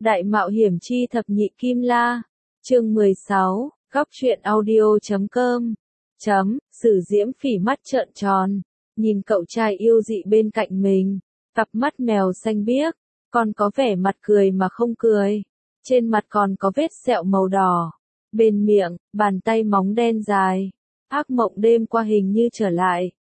Đại mạo hiểm chi thập nhị kim la. Chương 16, góc truyện audio.com. Sử Diễm Phỉ mắt trợn tròn, nhìn cậu trai yêu dị bên cạnh mình, cặp mắt mèo xanh biếc, còn có vẻ mặt cười mà không cười. Trên mặt còn có vết sẹo màu đỏ. Bên miệng, bàn tay móng đen dài. Ác mộng đêm qua hình như trở lại.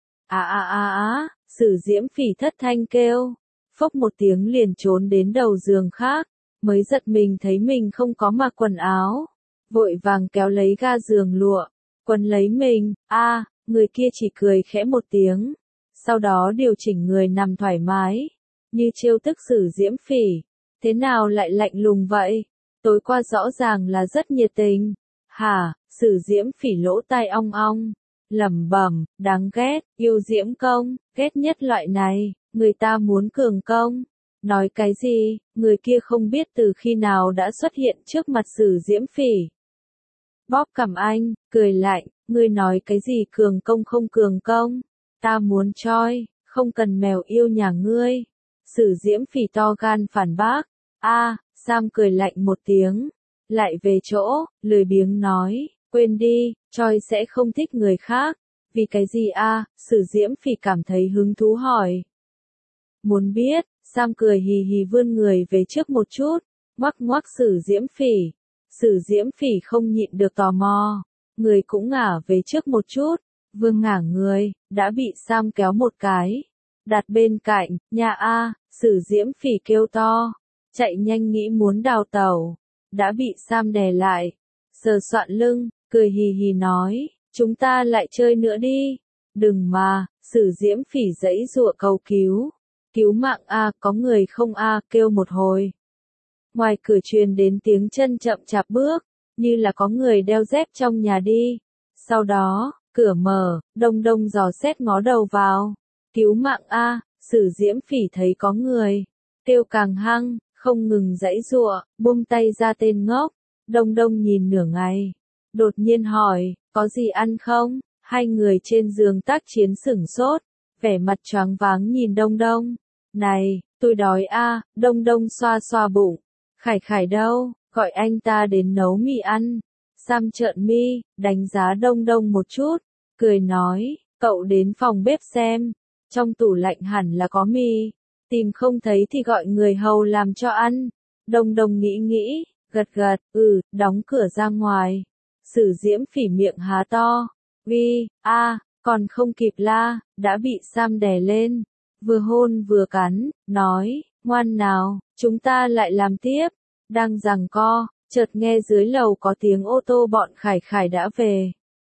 Sử Diễm Phỉ thất thanh kêu. Phốc một tiếng liền trốn đến đầu giường khác, mới giật mình thấy mình không có mặc quần áo. Vội vàng kéo lấy ga giường lụa, quấn lấy mình. Người kia chỉ cười khẽ một tiếng. Sau đó điều chỉnh người nằm thoải mái, như trêu tức Sử Diễm Phỉ. Thế nào lại lạnh lùng vậy? Tối qua rõ ràng là rất nhiệt tình. Hả? Sử Diễm Phỉ lỗ tai ong ong, lẩm bẩm, đáng ghét, yêu diễm công, ghét nhất loại này, người ta muốn cường công. Nói cái gì? Người kia không biết từ khi nào đã xuất hiện trước mặt Sử Diễm Phỉ. Bóp cằm anh, cười lạnh, ngươi nói cái gì cường công không cường công? Ta muốn choi, không cần mèo yêu nhà ngươi. Sử Diễm Phỉ to gan phản bác. Sam cười lạnh một tiếng, lại về chỗ, lười biếng nói, quên đi, choi sẽ không thích người khác. Vì cái gì Sử Diễm Phỉ cảm thấy hứng thú hỏi. Muốn biết, Sam cười hì hì vươn người về trước một chút, ngoắc ngoắc Sử Diễm Phỉ. Sử Diễm Phỉ không nhịn được tò mò, người cũng ngả về trước một chút, vừa ngả người, đã bị Sam kéo một cái, đặt bên cạnh. Sử Diễm Phỉ kêu to, chạy nhanh nghĩ muốn đào tẩu, đã bị Sam đè lại, sờ soạn lưng, cười hì hì nói, chúng ta lại chơi nữa đi. Đừng mà, Sử Diễm Phỉ giãy giụa cầu cứu. Cứu mạng có người không kêu một hồi. Ngoài cửa truyền đến tiếng chân chậm chạp bước, như là có người đeo dép trong nhà đi. Sau đó, cửa mở, Đông Đông dò xét ngó đầu vào. Cứu mạng Sử Diễm Phỉ thấy có người, kêu càng hăng, không ngừng giãy giụa, buông tay ra tên ngốc. Đông Đông nhìn nửa ngày, đột nhiên hỏi, có gì ăn không? Hai người trên giường tác chiến sửng sốt, vẻ mặt choáng váng nhìn Đông Đông. Này, tôi đói Đông Đông xoa xoa bụng. Khải Khải đâu, gọi anh ta đến nấu mì ăn. Sam trợn mi, đánh giá Đông Đông một chút, cười nói, cậu đến phòng bếp xem, trong tủ lạnh hẳn là có mì, tìm không thấy thì gọi người hầu làm cho ăn. Đông Đông nghĩ, gật gật, đóng cửa ra ngoài. Sử Diễm Phỉ miệng há to, còn không kịp la, đã bị Sam đè lên, vừa hôn vừa cắn, nói, ngoan nào, chúng ta lại làm tiếp. Đang giằng co, chợt nghe dưới lầu có tiếng ô tô bọn Khải Khải đã về.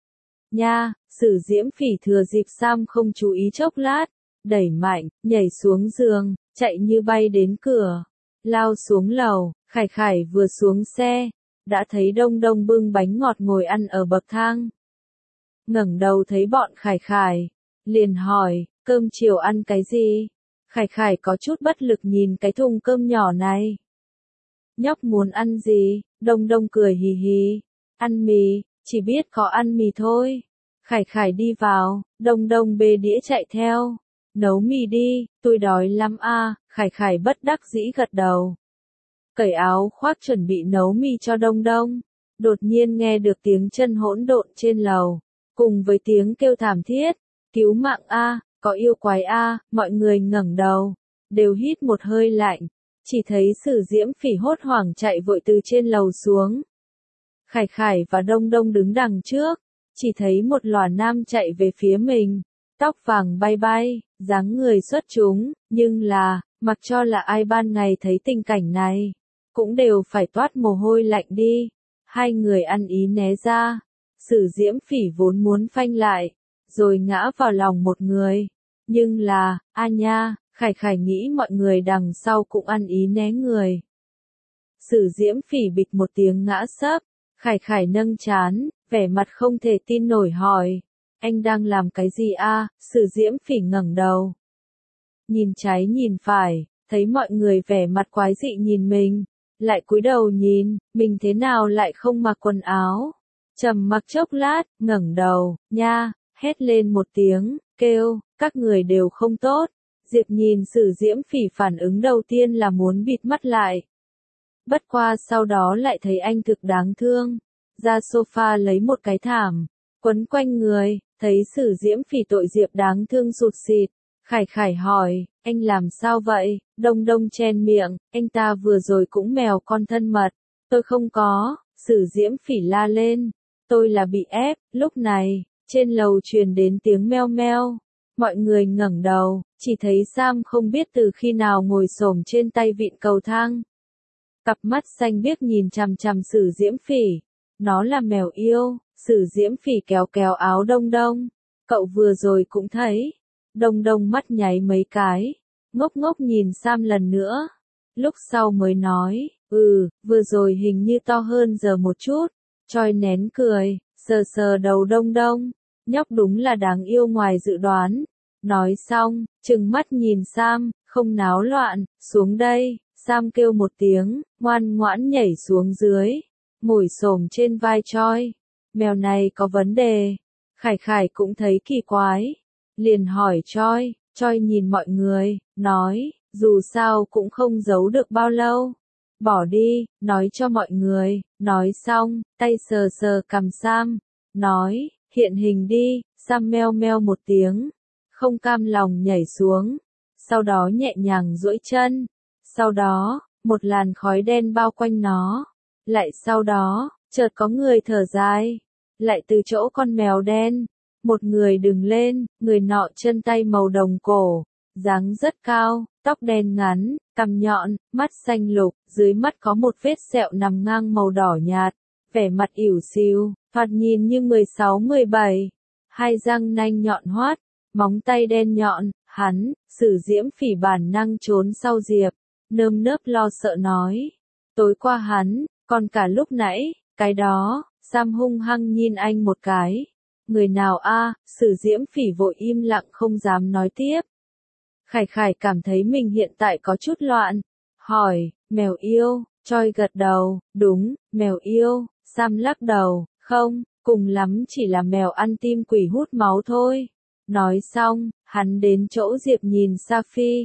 Sử Diễm Phỉ thừa dịp Sam không chú ý chốc lát, đẩy mạnh, nhảy xuống giường, chạy như bay đến cửa, lao xuống lầu. Khải Khải vừa xuống xe, đã thấy Đông Đông bưng bánh ngọt ngồi ăn ở bậc thang. Ngẩng đầu thấy bọn Khải Khải, liền hỏi, cơm chiều ăn cái gì? Khải Khải có chút bất lực nhìn cái thùng cơm nhỏ này. Nhóc muốn ăn gì? Đông Đông cười hì hì. Ăn mì, chỉ biết có ăn mì thôi. Khải Khải đi vào, Đông Đông bê đĩa chạy theo. Nấu mì đi, tôi đói lắm Khải Khải bất đắc dĩ gật đầu. Cởi áo khoác chuẩn bị nấu mì cho Đông Đông. Đột nhiên nghe được tiếng chân hỗn độn trên lầu, cùng với tiếng kêu thảm thiết. Cứu mạng có yêu quái mọi người ngẩng đầu, đều hít một hơi lạnh. Chỉ thấy Sử Diễm Phỉ hốt hoảng chạy vội từ trên lầu xuống. Khải Khải và Đông Đông đứng đằng trước, chỉ thấy một lòa nam chạy về phía mình, tóc vàng bay bay, dáng người xuất chúng, nhưng là, mặc cho là ai ban ngày thấy tình cảnh này, cũng đều phải toát mồ hôi lạnh đi. Hai người ăn ý né ra, Sử Diễm Phỉ vốn muốn phanh lại, rồi ngã vào lòng một người, nhưng là, Khải Khải nghĩ mọi người đằng sau cũng ăn ý né người. Sử Diễm Phỉ bịch một tiếng ngã sấp, Khải Khải nâng trán, vẻ mặt không thể tin nổi hỏi, anh đang làm cái gì Sử Diễm Phỉ ngẩng đầu, nhìn trái nhìn phải, thấy mọi người vẻ mặt quái dị nhìn mình, lại cúi đầu nhìn, mình thế nào lại không mặc quần áo. Trầm mặc chốc lát, ngẩng đầu, hét lên một tiếng, kêu, các người đều không tốt. Diệp nhìn Sử Diễm Phỉ phản ứng đầu tiên là muốn bịt mắt lại. Bất qua sau đó lại thấy anh thực đáng thương. Ra sofa lấy một cái thảm, quấn quanh người, thấy Sử Diễm Phỉ tội Diệp đáng thương sụt sịt. Khải Khải hỏi, anh làm sao vậy? Đông Đông chen miệng, anh ta vừa rồi cũng mèo con thân mật. Tôi không có, Sử Diễm Phỉ la lên. Tôi là bị ép. Lúc này, trên lầu truyền đến tiếng meo meo. Mọi người ngẩng đầu, chỉ thấy Sam không biết từ khi nào ngồi xổm trên tay vịn cầu thang. Cặp mắt xanh biếc nhìn chằm chằm Sử Diễm Phỉ. Nó là mèo yêu. Sử Diễm Phỉ kéo kéo áo Đông Đông. Cậu vừa rồi cũng thấy. Đông Đông mắt nháy mấy cái. Ngốc ngốc nhìn Sam lần nữa. Lúc sau mới nói, vừa rồi hình như to hơn giờ một chút. Choi nén cười, sờ sờ đầu Đông Đông. Nhóc đúng là đáng yêu ngoài dự đoán. Nói xong, trừng mắt nhìn Sam, không náo loạn, xuống đây. Sam kêu một tiếng, ngoan ngoãn nhảy xuống dưới. Ngồi xổm trên vai Choi. Mèo này có vấn đề. Khải Khải cũng thấy kỳ quái. Liền hỏi Choi. Choi nhìn mọi người, nói, dù sao cũng không giấu được bao lâu. Bỏ đi, nói cho mọi người. Nói xong, tay sờ sờ cằm Sam. Nói, hiện hình đi. Sam meo meo một tiếng. Không cam lòng nhảy xuống. Sau đó nhẹ nhàng duỗi chân. Sau đó, một làn khói đen bao quanh nó. Lại sau đó, chợt có người thở dài. Lại từ chỗ con mèo đen. Một người đứng lên, người nọ chân tay màu đồng cổ. Dáng rất cao, tóc đen ngắn, cằm nhọn, mắt xanh lục, dưới mắt có một vết sẹo nằm ngang màu đỏ nhạt. Vẻ mặt ỉu xìu, thoạt nhìn như 16-17. Hai răng nanh nhọn hoắt, móng tay đen nhọn, hắn, Sử Diễm Phỉ bản năng trốn sau Diệp. Nơm nớp lo sợ nói. Tối qua hắn, còn cả lúc nãy, cái đó, Sam hung hăng nhìn anh một cái. Người nào a? Sử Diễm Phỉ vội im lặng không dám nói tiếp. Khải Khải cảm thấy mình hiện tại có chút loạn. Hỏi, mèo yêu, Choi gật đầu, đúng, mèo yêu. Sam lắc đầu, không, cùng lắm chỉ là mèo ăn tim quỷ hút máu thôi. Nói xong, hắn đến chỗ Diệp nhìn Safi.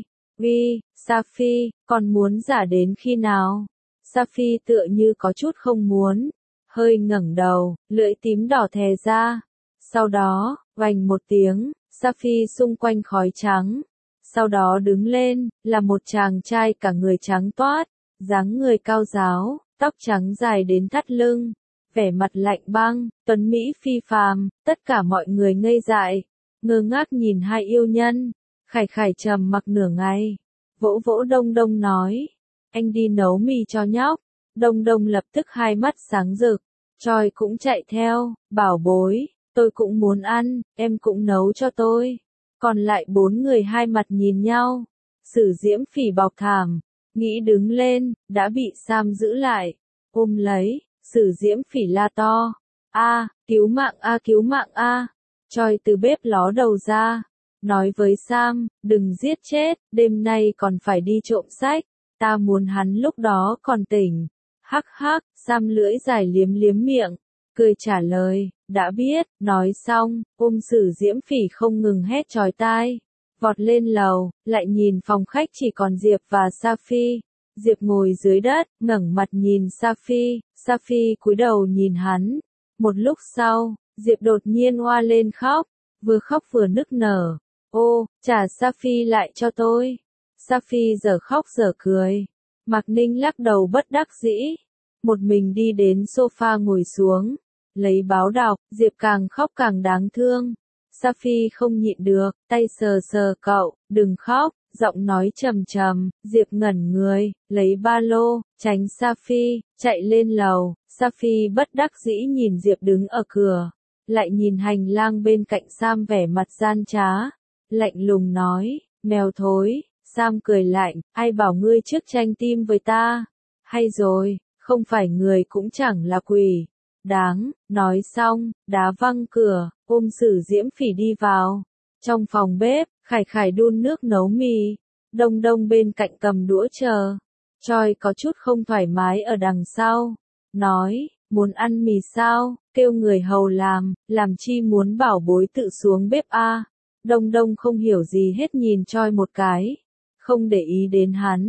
Safi, còn muốn giả đến khi nào? Safi tựa như có chút không muốn. Hơi ngẩng đầu, lưỡi tím đỏ thè ra. Sau đó, vành một tiếng, Safi xung quanh khói trắng. Sau đó đứng lên, là một chàng trai cả người trắng toát, dáng người cao ráo, tóc trắng dài đến thắt lưng, vẻ mặt lạnh băng, tuấn mỹ phi phàm, tất cả mọi người ngây dại, ngơ ngác nhìn hai yêu nhân. Khải Khải trầm mặc nửa ngày, vỗ vỗ Đông Đông nói, anh đi nấu mì cho nhóc. Đông Đông lập tức hai mắt sáng rực, Choi cũng chạy theo, bảo bối, tôi cũng muốn ăn, em cũng nấu cho tôi. Còn lại bốn người hai mặt nhìn nhau. Sử Diễm Phỉ bọc thảm, nghĩ đứng lên, đã bị Sam giữ lại. Ôm lấy, Sử Diễm Phỉ la to. Cứu mạng cứu mạng Choi từ bếp ló đầu ra. Nói với Sam, đừng giết chết, đêm nay còn phải đi trộm sách. Ta muốn hắn lúc đó còn tỉnh. Hắc hắc, Sam lưỡi dài liếm liếm miệng. Cười trả lời, đã biết. Nói xong, ôm Sử Diễm Phỉ không ngừng hét chói tai. Vọt lên lầu, lại nhìn phòng khách chỉ còn Diệp và Safi. Diệp ngồi dưới đất, ngẩng mặt nhìn Safi. Safi cúi đầu nhìn hắn. Một lúc sau, Diệp đột nhiên oa lên khóc vừa nức nở. Ô, trả Safi lại cho tôi. Safi giờ khóc giờ cười. Mạc Ninh lắc đầu bất đắc dĩ. Một mình đi đến sofa ngồi xuống. Lấy báo đọc, Diệp càng khóc càng đáng thương. Safi không nhịn được, tay sờ sờ cậu, đừng khóc, giọng nói trầm trầm. Diệp ngẩn người, lấy ba lô, tránh Safi, chạy lên lầu. Safi bất đắc dĩ nhìn Diệp đứng ở cửa, lại nhìn hành lang bên cạnh Sam vẻ mặt gian trá, lạnh lùng nói, mèo thối. Sam cười lạnh, ai bảo ngươi trước tranh tim với ta? Hay rồi, không phải người cũng chẳng là quỷ. Đáng, nói xong, đá văng cửa, ôm Sử Diễm Phỉ đi vào. Trong phòng bếp, Khải Khải đun nước nấu mì. Đông Đông bên cạnh cầm đũa chờ. Choi có chút không thoải mái ở đằng sau. Nói, muốn ăn mì sao, kêu người hầu làm chi muốn bảo bối tự xuống bếp Đông Đông không hiểu gì hết nhìn Choi một cái. Không để ý đến hắn.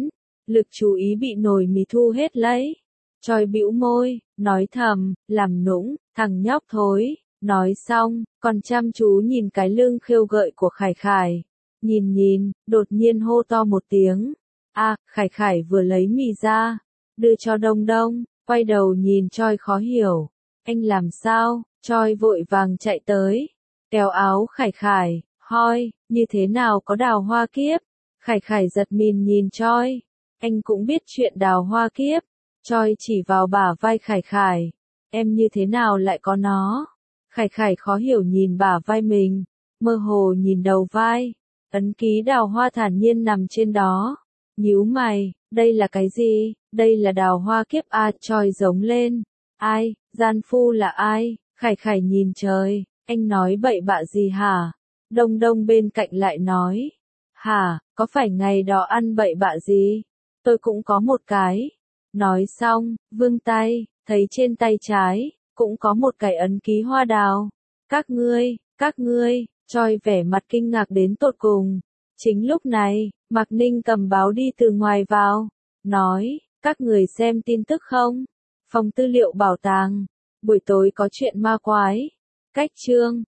Lực chú ý bị nồi mì thu hết lấy. Choi bĩu môi, nói thầm, làm nũng, thằng nhóc thối. Nói xong, còn chăm chú nhìn cái lưng khêu gợi của Khải Khải. Nhìn, đột nhiên hô to một tiếng. Khải Khải vừa lấy mì ra, đưa cho Đông Đông, quay đầu nhìn Choi khó hiểu. Anh làm sao? Choi vội vàng chạy tới, kéo áo Khải Khải, hoi, như thế nào có đào hoa kiếp? Khải Khải giật mình nhìn Choi. Anh cũng biết chuyện đào hoa kiếp. Choi chỉ vào bả vai Khải Khải. Em như thế nào lại có nó? Khải Khải khó hiểu nhìn bả vai mình, mơ hồ nhìn đầu vai. Ấn ký đào hoa thản nhiên nằm trên đó. Nhíu mày, đây là cái gì? Đây là đào hoa kiếp Choi giống lên. Ai? Gian phu là ai? Khải Khải nhìn trời, anh nói bậy bạ gì hả? Đông Đông bên cạnh lại nói. Hả, có phải ngày đó ăn bậy bạ gì? Tôi cũng có một cái. Nói xong, vươn tay, thấy trên tay trái, cũng có một cái ấn ký hoa đào. Các ngươi, Choi vẻ mặt kinh ngạc đến tột cùng. Chính lúc này, Mạc Ninh cầm báo đi từ ngoài vào, nói, các người xem tin tức không? Phòng tư liệu bảo tàng, buổi tối có chuyện ma quái. Cách chương